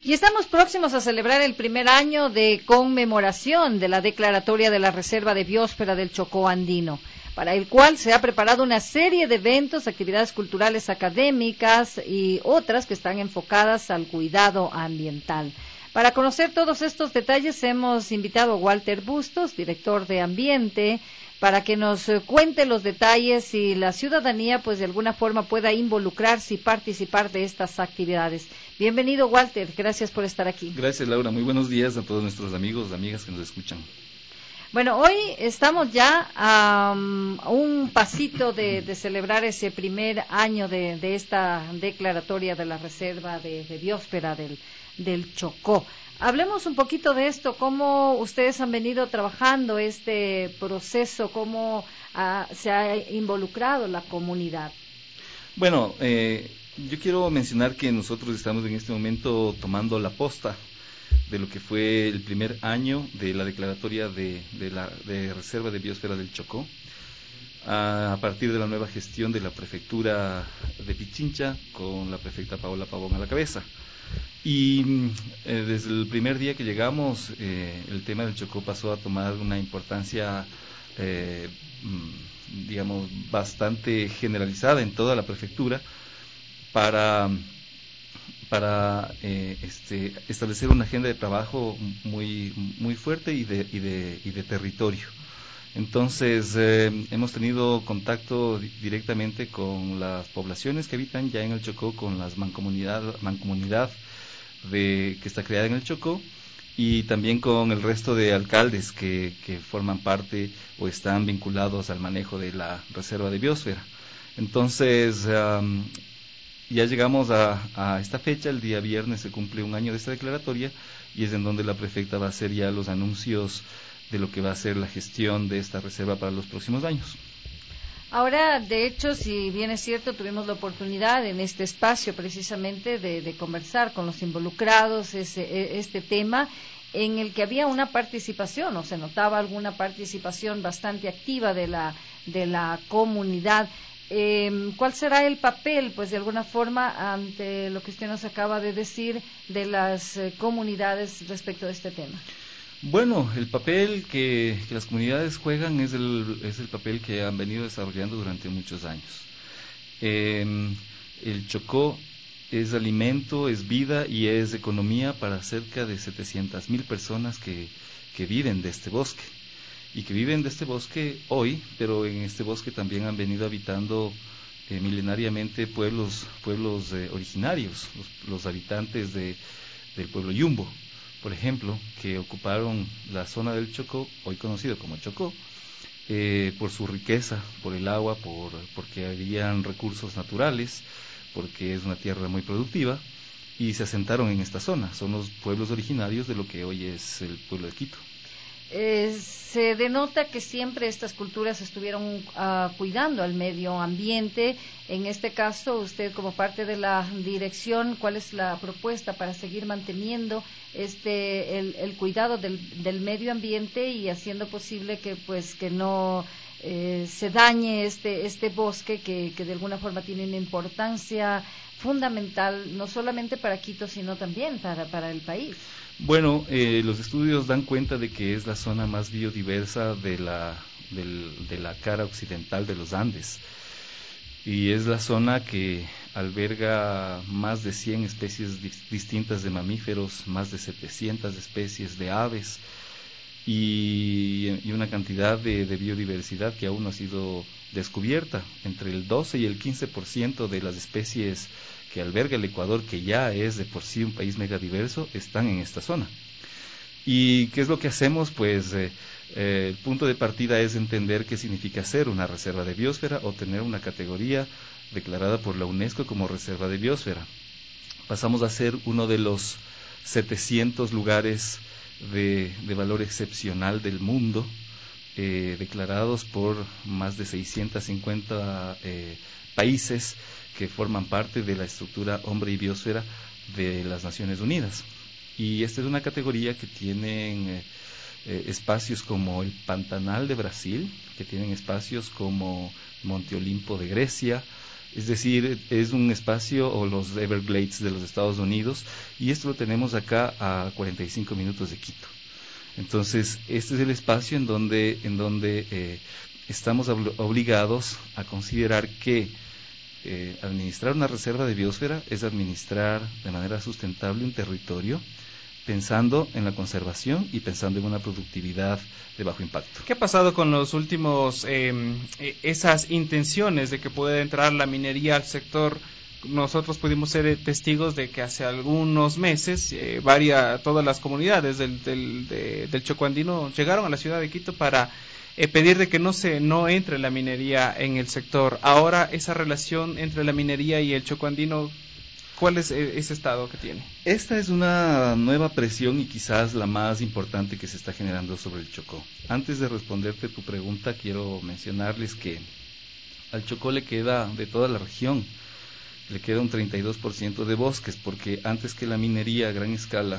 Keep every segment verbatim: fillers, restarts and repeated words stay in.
Y estamos próximos a celebrar el primer año de conmemoración de la declaratoria de la Reserva de Biosfera del Chocó Andino, para el cual se ha preparado una serie de eventos, actividades culturales académicas y otras que están enfocadas al cuidado ambiental. Para conocer todos estos detalles hemos invitado a Walter Bustos, director de Ambiente, para que nos cuente los detalles y la ciudadanía pues de alguna forma pueda involucrarse y participar de estas actividades. Bienvenido, Walter, gracias por estar aquí. Gracias, Laura, muy buenos días a todos nuestros amigos y amigas que nos escuchan. Bueno, hoy estamos ya a um, un pasito de, de celebrar ese primer año de, de esta declaratoria de la Reserva de, de Biosfera del, del Chocó. Hablemos un poquito de esto, cómo ustedes han venido trabajando este proceso, cómo uh, se ha involucrado la comunidad. Bueno, eh, yo quiero mencionar que nosotros estamos en este momento tomando la posta de lo que fue el primer año de la declaratoria de, de la de Reserva de Biosfera del Chocó, a, a partir de la nueva gestión de la prefectura de Pichincha, con la prefecta Paola Pavón a la cabeza. Y eh, desde el primer día que llegamos, eh, el tema del Chocó pasó a tomar una importancia, eh, digamos, bastante generalizada en toda la prefectura para, para eh, este, establecer una agenda de trabajo muy, muy fuerte y de, y de, y de territorio. Entonces, eh, hemos tenido contacto directamente con las poblaciones que habitan ya en el Chocó, con las mancomunidad, mancomunidad de, que está creada en el Chocó, y también con el resto de alcaldes que, que forman parte o están vinculados al manejo de la Reserva de Biosfera. Entonces, um, ya llegamos a, a esta fecha, el día viernes se cumple un año de esta declaratoria y es en donde la prefecta va a hacer ya los anuncios de lo que va a ser la gestión de esta reserva para los próximos años. Ahora, de hecho, si bien es cierto, tuvimos la oportunidad en este espacio precisamente de, de conversar con los involucrados ese, este tema en el que había una participación o se notaba alguna participación bastante activa de la, de la comunidad. Eh, ¿Cuál será el papel, pues de alguna forma, ante lo que usted nos acaba de decir de las eh, comunidades respecto a este tema? Bueno, el papel que, que las comunidades juegan es el, es el papel que han venido desarrollando durante muchos años. Eh, el Chocó es alimento, es vida y es economía para cerca de setecientas mil personas que, que viven de este bosque. Y que viven de este bosque hoy, pero en este bosque también han venido habitando eh, milenariamente pueblos, pueblos eh, originarios, los, los habitantes de, del pueblo Yumbo, por ejemplo, que ocuparon la zona del Chocó, hoy conocido como Chocó, eh, por su riqueza, por el agua, por, porque habían recursos naturales, porque es una tierra muy productiva, y se asentaron en esta zona. Son los pueblos originarios de lo que hoy es el pueblo de Quito. Eh, se denota que siempre estas culturas estuvieron uh, cuidando al medio ambiente. En este caso, usted como parte de la dirección, ¿cuál es la propuesta para seguir manteniendo este el, el cuidado del, del medio ambiente y haciendo posible que pues que no eh, se dañe este este bosque que, que de alguna forma tiene una importancia fundamental no solamente para Quito sino también para para el país? Bueno, eh, los estudios dan cuenta de que es la zona más biodiversa de la, del, de la cara occidental de los Andes y es la zona que alberga más de cien especies di- distintas de mamíferos, más de setecientas especies de aves y, y una cantidad de, de biodiversidad que aún no ha sido descubierta. Entre el doce y el quince por ciento de las especies que alberga el Ecuador, que ya es de por sí un país megadiverso, están en esta zona. ¿Y qué es lo que hacemos? Pues eh, eh, el punto de partida es entender qué significa ser una reserva de biosfera o tener una categoría declarada por la UNESCO como reserva de biosfera. Pasamos a ser uno de los setecientos lugares de, de valor excepcional del mundo, eh, declarados por más de seiscientos cincuenta eh, países que forman parte de la estructura Hombre y Biosfera de las Naciones Unidas. Y esta es una categoría que tienen eh, eh, espacios como el Pantanal de Brasil, que tienen espacios como Monte Olimpo de Grecia, Es decir, es un espacio, o los Everglades de los Estados Unidos, y esto lo tenemos acá a cuarenta y cinco minutos de Quito. Entonces, este es el espacio en donde, en donde eh, estamos obligados a considerar que eh, administrar una reserva de biosfera es administrar de manera sustentable un territorio, pensando en la conservación y pensando en una productividad de bajo impacto. ¿Qué ha pasado con los últimos, eh, esas intenciones de que pueda entrar la minería al sector? Nosotros pudimos ser testigos de que hace algunos meses eh, varias, todas las comunidades del, del, de, del Chocó andino llegaron a la ciudad de Quito para eh, pedir de que no se no entre la minería en el sector. Ahora, esa relación entre la minería y el Chocó andino, ¿cuál es ese estado que tiene? Esta es una nueva presión y quizás la más importante que se está generando sobre el Chocó. Antes de responderte tu pregunta, quiero mencionarles que al Chocó le queda, de toda la región, le queda un treinta y dos por ciento de bosques, porque antes que la minería a gran escala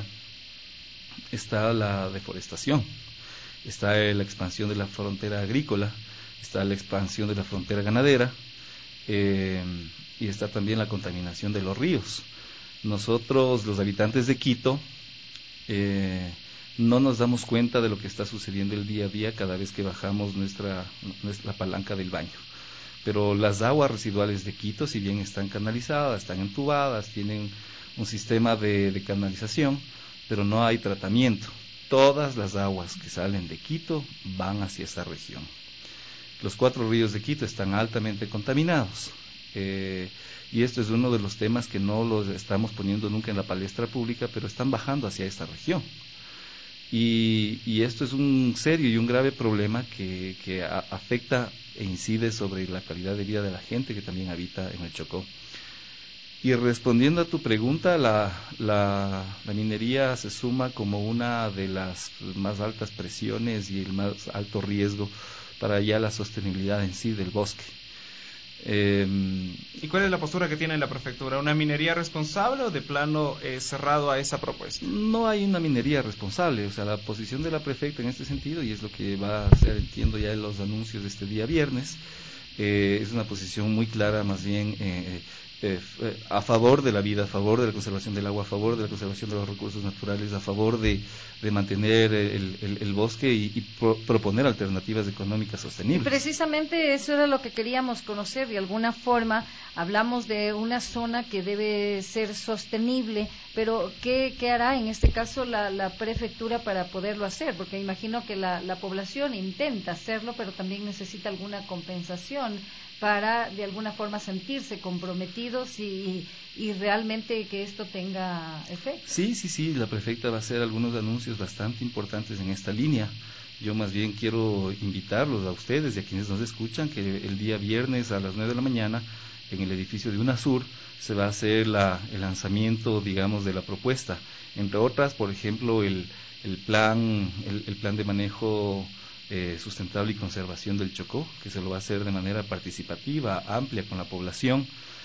está la deforestación, está la expansión de la frontera agrícola, está la expansión de la frontera ganadera, eh, y está también la contaminación de los ríos. Nosotros, los habitantes de Quito, eh, no nos damos cuenta de lo que está sucediendo el día a día cada vez que bajamos nuestra, nuestra palanca del baño. Pero las aguas residuales de Quito, si bien están canalizadas, están entubadas, tienen un sistema de, de canalización, pero no hay tratamiento. Todas las aguas que salen de Quito van hacia esa región. Los cuatro ríos de Quito están altamente contaminados. Eh, y esto es uno de los temas que no los estamos poniendo nunca en la palestra pública, pero están bajando hacia esta región. Y, y esto es un serio y un grave problema que, que a, afecta e incide sobre la calidad de vida de la gente que también habita en el Chocó. Y respondiendo a tu pregunta, la, la, la minería se suma como una de las más altas presiones y el más alto riesgo para ya la sostenibilidad en sí del bosque. Eh, ¿Y cuál es la postura que tiene la prefectura? ¿Una minería responsable o de plano eh, cerrado a esa propuesta? No hay una minería responsable, o sea, la posición de la prefecta en este sentido, y es lo que va a ser, entiendo ya en los anuncios de este día viernes, eh, es una posición muy clara, más bien eh, eh, a favor de la vida, a favor de la conservación del agua, a favor de la conservación de los recursos naturales, a favor de, de mantener el, el, el bosque y, y pro, proponer alternativas económicas sostenibles. Y precisamente eso era lo que queríamos conocer. De alguna forma hablamos de una zona que debe ser sostenible, pero ¿qué, qué hará en este caso la, la prefectura para poderlo hacer? Porque imagino que la, la población intenta hacerlo, pero también necesita alguna compensación para de alguna forma sentirse comprometidos y, y realmente que esto tenga efecto. Sí, sí, sí, la prefecta va a hacer algunos anuncios bastante importantes en esta línea. Yo más bien quiero invitarlos a ustedes y a quienes nos escuchan que el día viernes a las nueve de la mañana en el edificio de UNASUR se va a hacer la, el lanzamiento, digamos, de la propuesta. Entre otras, por ejemplo, el, el plan, el, el plan de manejo Eh, sustentable y conservación del Chocó, que se lo va a hacer de manera participativa, amplia con la población,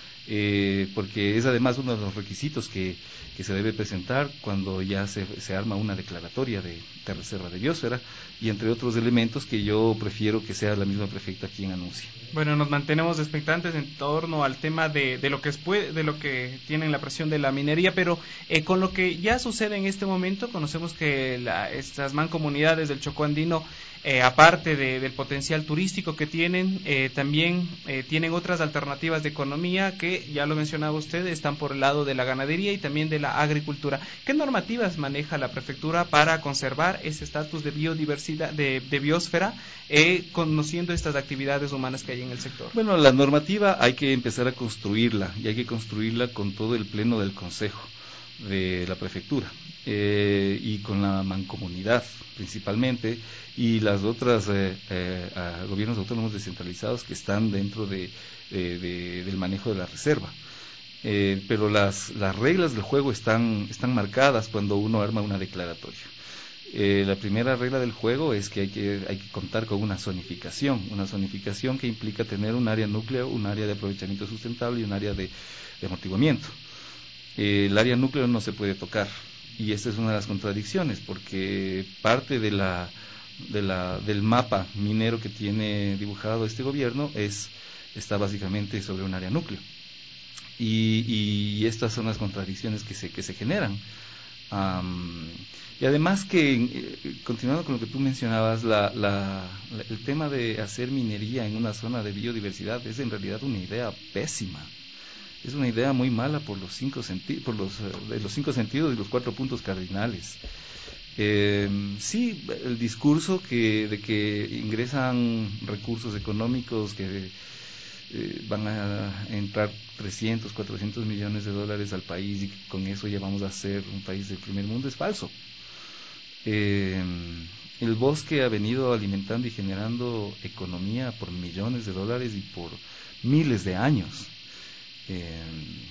eh, porque es además uno de los requisitos que, que se debe presentar cuando ya se, se arma una declaratoria de, de reserva de biosfera, y entre otros elementos que yo prefiero que sea la misma prefecta quien anuncie. Bueno, nos mantenemos expectantes en torno al tema de, de lo que es, de lo que tienen la presión de la minería, pero eh, con lo que ya sucede en este momento, conocemos que la, estas mancomunidades del Chocó andino, Eh, aparte de, del potencial turístico que tienen, eh, también eh, tienen otras alternativas de economía que, ya lo mencionaba usted, están por el lado de la ganadería y también de la agricultura. ¿Qué normativas maneja la prefectura para conservar ese estatus de biodiversidad, de, de biosfera, eh, conociendo estas actividades humanas que hay en el sector? Bueno, la normativa hay que empezar a construirla, y hay que construirla con todo el pleno del Consejo de la prefectura, eh, y con la mancomunidad principalmente, y las otras eh, eh, gobiernos autónomos descentralizados que están dentro de, de, de, del manejo de la reserva. Eh, pero las, las reglas del juego están, están marcadas cuando uno arma una declaratoria. Eh, la primera regla del juego es que hay, que hay que contar con una zonificación, una zonificación que implica tener un área núcleo, un área de aprovechamiento sustentable y un área de, de amortiguamiento. Eh, el área núcleo no se puede tocar, y esta es una de las contradicciones, porque parte de la, de la, del mapa minero que tiene dibujado este gobierno es está básicamente sobre un área núcleo. Y, y estas son las contradicciones que se, que se generan. Um, y además que, eh, continuando con lo que tú mencionabas, la, la, la, el tema de hacer minería en una zona de biodiversidad es en realidad una idea pésima. Es una idea muy mala por los cinco, senti por los, de los cinco sentidos y los cuatro puntos cardinales. Eh, sí, el discurso que, de que ingresan recursos económicos que eh, van a entrar trescientos, cuatrocientos millones de dólares al país y que con eso ya vamos a ser un país del primer mundo es falso. Eh, el bosque ha venido alimentando y generando economía por millones de dólares y por miles de años. Eh,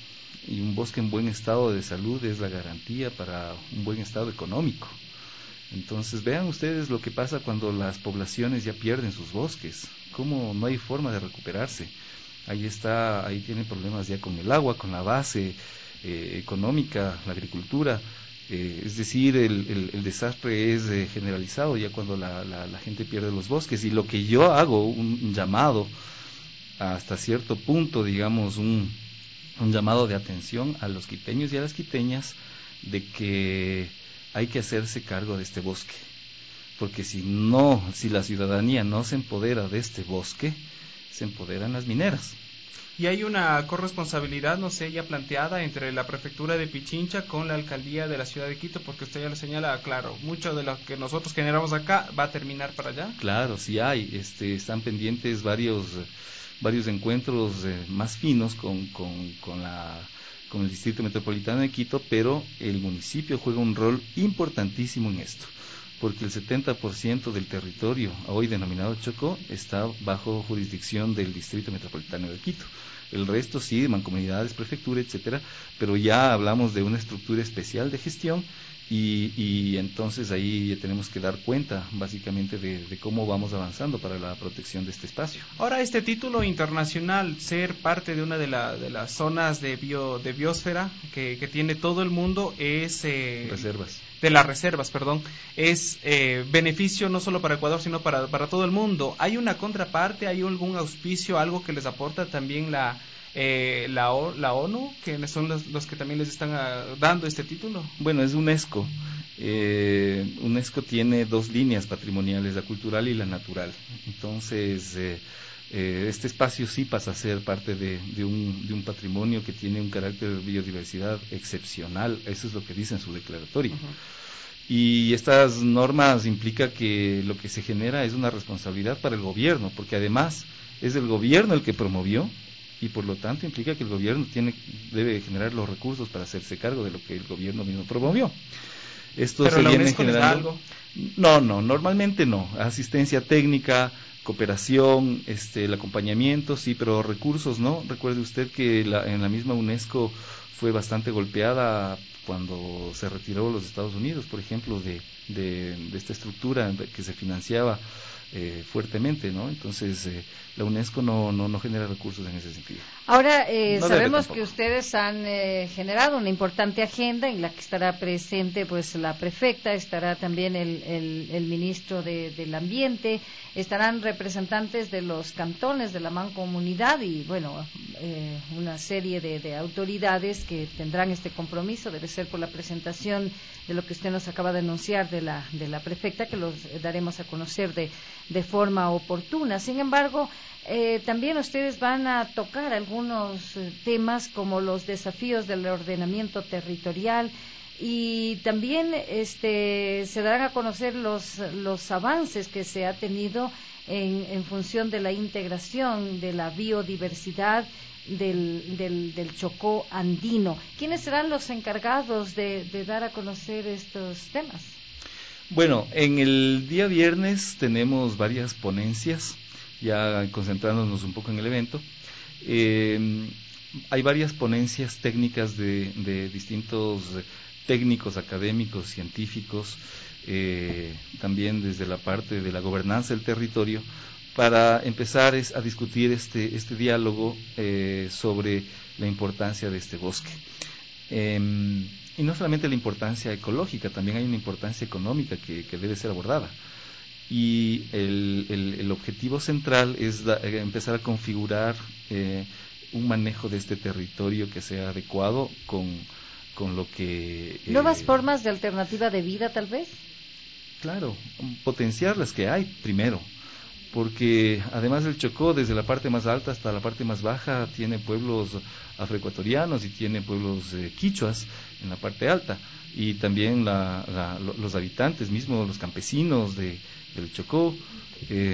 y un bosque en buen estado de salud es la garantía para un buen estado económico. Entonces vean ustedes lo que pasa cuando las poblaciones ya pierden sus bosques, cómo no hay forma de recuperarse. Ahí está, ahí tienen problemas ya con el agua, con la base eh, económica, la agricultura. Eh, es decir, el, el, el desastre es eh, generalizado ya cuando la, la, la gente pierde los bosques. Y lo que yo hago, un, un llamado hasta cierto punto, digamos, un, un llamado de atención a los quiteños y a las quiteñas de que hay que hacerse cargo de este bosque, porque si no, si la ciudadanía no se empodera de este bosque, se empoderan las mineras. Y hay una corresponsabilidad, no sé, ya planteada entre la prefectura de Pichincha con la alcaldía de la ciudad de Quito, porque usted ya lo señala, claro, mucho de lo que nosotros generamos acá va a terminar para allá. Claro, sí hay, este, están pendientes varios varios encuentros eh, más finos con, con, con la con el Distrito Metropolitano de Quito, pero el municipio juega un rol importantísimo en esto, porque el setenta por ciento del territorio hoy denominado Chocó está bajo jurisdicción del Distrito Metropolitano de Quito. El resto sí, mancomunidades, prefectura, etcétera, pero ya hablamos de una estructura especial de gestión y, y entonces ahí ya tenemos que dar cuenta básicamente de, de cómo vamos avanzando para la protección de este espacio. Ahora, este título internacional, ser parte de una de, la, de las zonas de, bio, de biosfera que, que tiene todo el mundo, es... Eh, reservas. De las reservas, perdón, es eh, beneficio no solo para Ecuador, sino para, para todo el mundo. ¿Hay una contraparte, hay algún auspicio, algo que les aporta también la, eh, la, o, la ONU, que son los, los que también les están uh, dando este título? Bueno, es UNESCO. Eh, UNESCO tiene dos líneas patrimoniales, la cultural y la natural. Entonces, eh, eh, este espacio sí pasa a ser parte de, de, un, de un patrimonio que tiene un carácter de biodiversidad excepcional. Eso es lo que dice en su declaratoria. Uh-huh. Y estas normas implica que lo que se genera es una responsabilidad para el gobierno, porque además es el gobierno el que promovió y por lo tanto implica que el gobierno tiene debe generar los recursos para hacerse cargo de lo que el gobierno mismo promovió. Esto ¿Pero se la viene UNESCO les da algo? No, no, normalmente no. Asistencia técnica, cooperación, este, el acompañamiento, sí, pero recursos no. Recuerde usted que la, en la misma UNESCO fue bastante golpeada cuando se retiró los Estados Unidos, por ejemplo, de, de, de esta estructura que se financiaba eh, fuertemente, ¿no? Entonces, eh, la UNESCO no, no, no genera recursos en ese sentido. Ahora, eh, no sabemos que ustedes han eh, generado una importante agenda en la que estará presente pues la prefecta, estará también el, el, el ministro de, del Ambiente, estarán representantes de los cantones de la mancomunidad y, bueno, eh, una serie de, de autoridades que tendrán este compromiso. Debe ser por la presentación de lo que usted nos acaba de anunciar de la, de la prefecta, que los daremos a conocer de, de forma oportuna. Sin embargo, Eh, también ustedes van a tocar algunos eh, temas como los desafíos del ordenamiento territorial y también este, se darán a conocer los, los avances que se ha tenido en, en función de la integración de la biodiversidad del, del, del Chocó andino. ¿Quiénes serán los encargados de, de dar a conocer estos temas? Bueno, en el día viernes tenemos varias ponencias, ya concentrándonos un poco en el evento. Eh, hay varias ponencias técnicas de, de distintos técnicos, académicos, científicos, eh, también desde la parte de la gobernanza del territorio, para empezar es, a discutir este, este diálogo eh, sobre la importancia de este bosque. Eh, y no solamente la importancia ecológica, también hay una importancia económica que, que debe ser abordada. y el, el, el objetivo central es da, empezar a configurar eh, un manejo de este territorio que sea adecuado con, con lo que... Eh, ¿Nuevas formas de alternativa de vida, tal vez? Claro, potenciar las que hay primero, porque además el Chocó, desde la parte más alta hasta la parte más baja, tiene pueblos afroecuatorianos y tiene pueblos eh, quichuas en la parte alta, y también la, la, los habitantes mismos, los campesinos de, del Chocó, eh,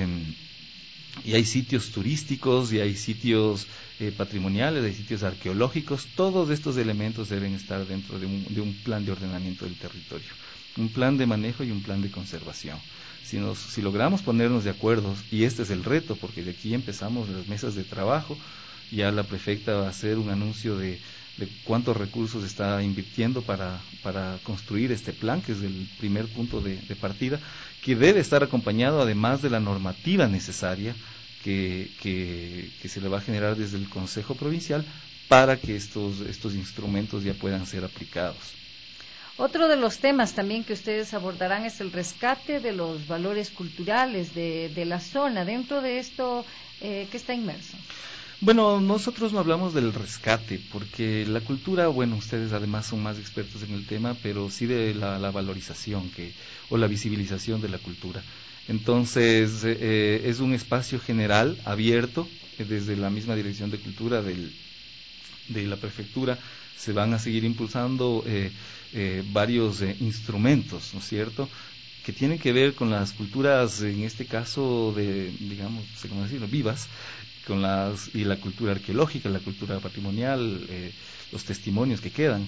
y hay sitios turísticos, y hay sitios eh, patrimoniales, hay sitios arqueológicos. Todos estos elementos deben estar dentro de un, de un plan de ordenamiento del territorio, un plan de manejo y un plan de conservación. Si, nos, si logramos ponernos de acuerdo, y este es el reto, porque de aquí empezamos las mesas de trabajo, ya la prefecta va a hacer un anuncio de, de cuántos recursos está invirtiendo para, para construir este plan, que es el primer punto de, de partida, que debe estar acompañado además de la normativa necesaria que, que, que se le va a generar desde el Consejo Provincial para que estos, estos instrumentos ya puedan ser aplicados. Otro de los temas también que ustedes abordarán es el rescate de los valores culturales de, de la zona. Dentro de esto, eh, ¿qué está inmerso? Bueno, nosotros no hablamos del rescate, porque la cultura, bueno, ustedes además son más expertos en el tema, pero sí de la, la valorización que o la visibilización de la cultura. Entonces, eh, es un espacio general, abierto, eh, desde la misma Dirección de Cultura del, de la Prefectura, se van a seguir impulsando eh, eh, varios eh, instrumentos, ¿no es cierto?, que tienen que ver con las culturas, en este caso, de, digamos, no sé cómo decirlo, vivas, con las y la cultura arqueológica, la cultura patrimonial, eh, los testimonios que quedan,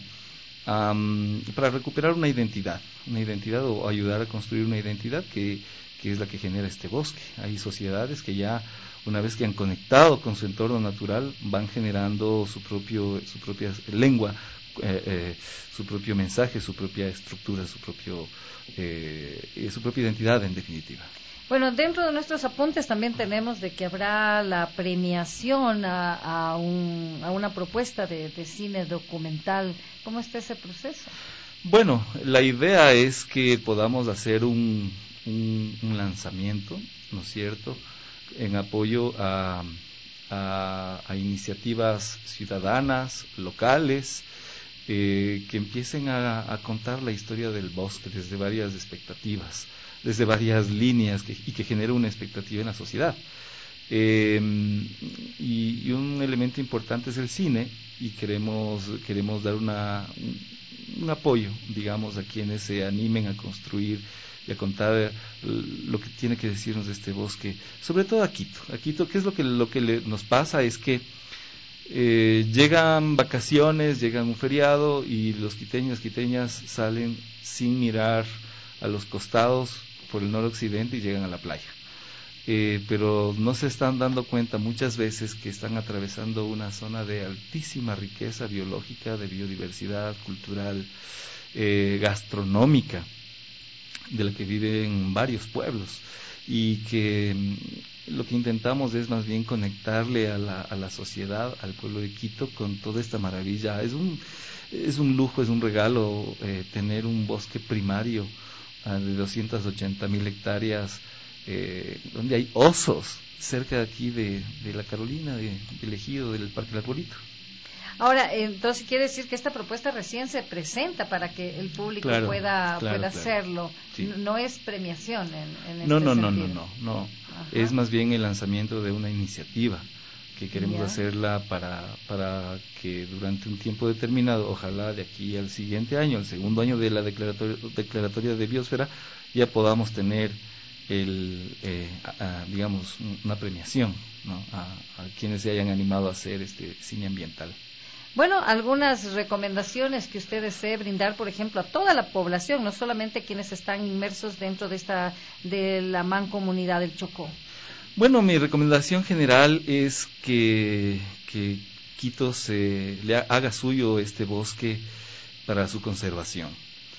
um, para recuperar una identidad, una identidad o ayudar a construir una identidad que, que es la que genera este bosque. Hay sociedades que ya, una vez que han conectado con su entorno natural, van generando su propio, su propia lengua, eh, eh, su propio mensaje, su propia estructura, su propio, eh, su propia identidad, en definitiva. Bueno, dentro de nuestros apuntes también tenemos de que habrá la premiación a, a, un, a una propuesta de, de cine documental. ¿Cómo está ese proceso? Bueno, la idea es que podamos hacer un, un, un lanzamiento, ¿no es cierto?, en apoyo a, a, a iniciativas ciudadanas, locales, eh, que empiecen a, a contar la historia del bosque desde varias expectativas, desde varias líneas que, y que genere una expectativa en la sociedad. Eh, y, y un elemento importante es el cine, y queremos, queremos dar una, un, un apoyo, digamos, a quienes se animen a construir y a contar lo que tiene que decirnos de este bosque, sobre todo a Quito. A Quito, ¿qué es lo que, lo que le, nos pasa? Es que eh, llegan vacaciones, llegan un feriado, y los quiteños, quiteñas salen sin mirar a los costados por el noroccidente y llegan a la playa. Eh, pero no se están dando cuenta muchas veces que están atravesando una zona de altísima riqueza biológica, de biodiversidad cultural, eh, gastronómica, de la que viven varios pueblos, y que mm, lo que intentamos es más bien conectarle a la, a la sociedad, al pueblo de Quito, con toda esta maravilla. Es un, es un lujo, es un regalo eh, tener un bosque primario uh, de doscientas ochenta mil hectáreas, eh, donde hay osos, cerca de aquí de, de la Carolina, de, del ejido del Parque El Arbolito. Ahora, entonces quiere decir que esta propuesta recién se presenta para que el público claro, pueda, claro, pueda claro. hacerlo. Sí. No es premiación en, en no, este no, no, sentido. no, no, no. Es más bien el lanzamiento de una iniciativa que queremos Ya. hacerla para, para que durante un tiempo determinado, ojalá de aquí al siguiente año, el segundo año de la declaratoria, declaratoria de biosfera, ya podamos tener el, eh, a, a, digamos, una premiación, ¿no?, a, a quienes se hayan animado a hacer este cine ambiental. Bueno, algunas recomendaciones que usted desee brindar, por ejemplo, a toda la población, no solamente quienes están inmersos dentro de esta de la mancomunidad del Chocó. Bueno, mi recomendación general es que, que Quito se le haga suyo este bosque para su conservación,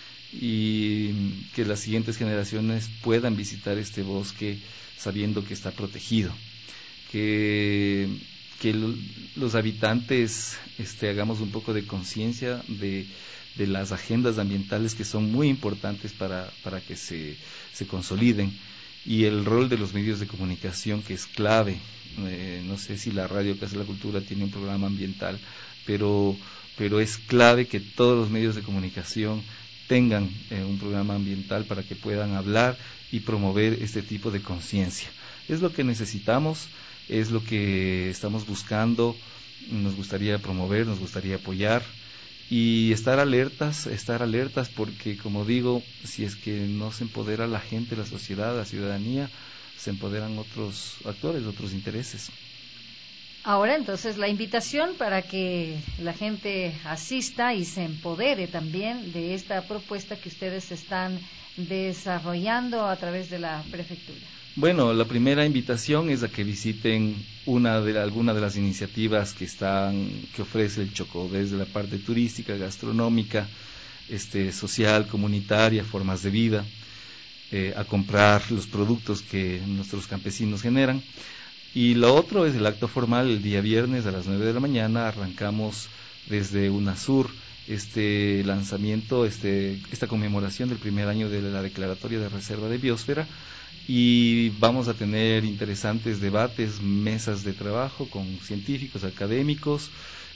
y que las siguientes generaciones puedan visitar este bosque sabiendo que está protegido, que que lo, los habitantes este, hagamos un poco de conciencia de, de las agendas ambientales que son muy importantes para, para que se, se consoliden, y el rol de los medios de comunicación, que es clave. Eh, no sé si la radio Casa de la Cultura tiene un programa ambiental, pero, pero es clave que todos los medios de comunicación tengan eh, un programa ambiental para que puedan hablar y promover este tipo de conciencia. Es lo que necesitamos, es lo que estamos buscando, nos gustaría promover, nos gustaría apoyar y estar alertas, estar alertas porque, como digo, si es que no se empodera la gente, la sociedad, la ciudadanía, se empoderan otros actores, otros intereses. Ahora, entonces, la invitación para que la gente asista y se empodere también de esta propuesta que ustedes están desarrollando a través de la prefectura. Bueno, la primera invitación es a que visiten una de alguna de las iniciativas que están que ofrece el Chocó, desde la parte turística, gastronómica, este, social, comunitaria, formas de vida, eh, a comprar los productos que nuestros campesinos generan. Y lo otro es el acto formal. El día viernes a las nueve de la mañana arrancamos desde UNASUR este lanzamiento, este, esta conmemoración del primer año de la declaratoria de reserva de biosfera, y vamos a tener interesantes debates, mesas de trabajo con científicos, académicos,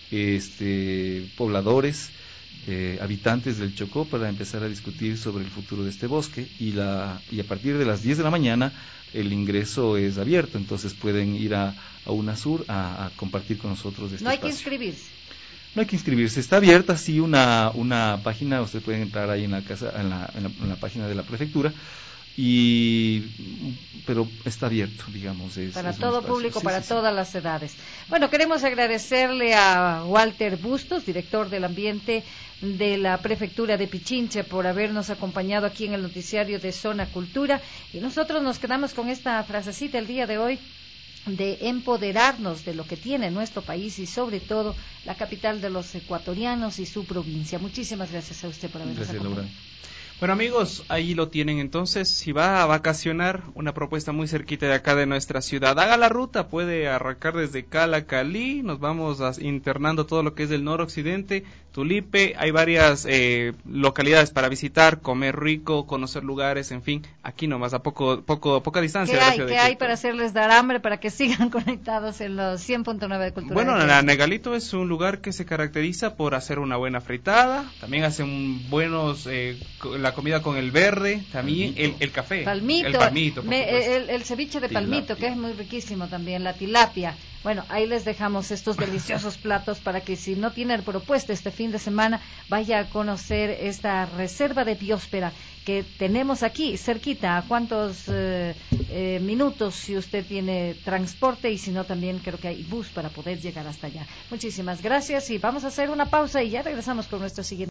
este, pobladores, eh, habitantes del Chocó, para empezar a discutir sobre el futuro de este bosque, y, la, y a partir de las diez de la mañana el ingreso es abierto, entonces pueden ir a, a UNASUR a, a compartir con nosotros este No hay espacio. que inscribirse. No hay que inscribirse, está abierta sí una, una página, ustedes pueden entrar ahí en la casa, en la, en la, en la página de la prefectura, y pero está abierto, digamos. Es, para es todo espacio. público, Sí, para sí, todas sí. las edades. Bueno, queremos agradecerle a Walter Bustos, director del ambiente de la prefectura de Pichincha, por habernos acompañado aquí en el noticiario de Zona Cultura, y nosotros nos quedamos con esta frasecita el día de hoy, de empoderarnos de lo que tiene nuestro país y sobre todo la capital de los ecuatorianos y su provincia. Muchísimas gracias a usted por habernos Gracias, acompañado. Laura. Bueno, amigos, ahí lo tienen entonces. Si va a vacacionar, una propuesta muy cerquita de acá de nuestra ciudad, haga la ruta, puede arrancar desde Cala, Cali, nos vamos a, internando todo lo que es del noroccidente, Tulipe, hay varias eh, localidades para visitar, comer rico, conocer lugares, en fin, aquí nomás a poco, poco, poca distancia. ¿Qué de la hay, ciudad ¿qué de hay Quito. para hacerles dar hambre, para que sigan conectados en los cien punto nueve de Cultura? Bueno, de la Negalito es un lugar que se caracteriza por hacer una buena fritada, también hacen buenos, eh, la comida con el verde, también el, el café, Palmito, el palmito, por me, el, el ceviche de Tilapia. palmito, que es muy riquísimo también, la tilapia. Bueno, ahí les dejamos estos deliciosos platos para que, si no tienen propuesta este fin de semana, vaya a conocer esta reserva de biosfera que tenemos aquí cerquita. ¿A cuántos eh, eh, minutos si usted tiene transporte? Y si no, también creo que hay bus para poder llegar hasta allá. Muchísimas gracias y vamos a hacer una pausa y ya regresamos con nuestro siguiente.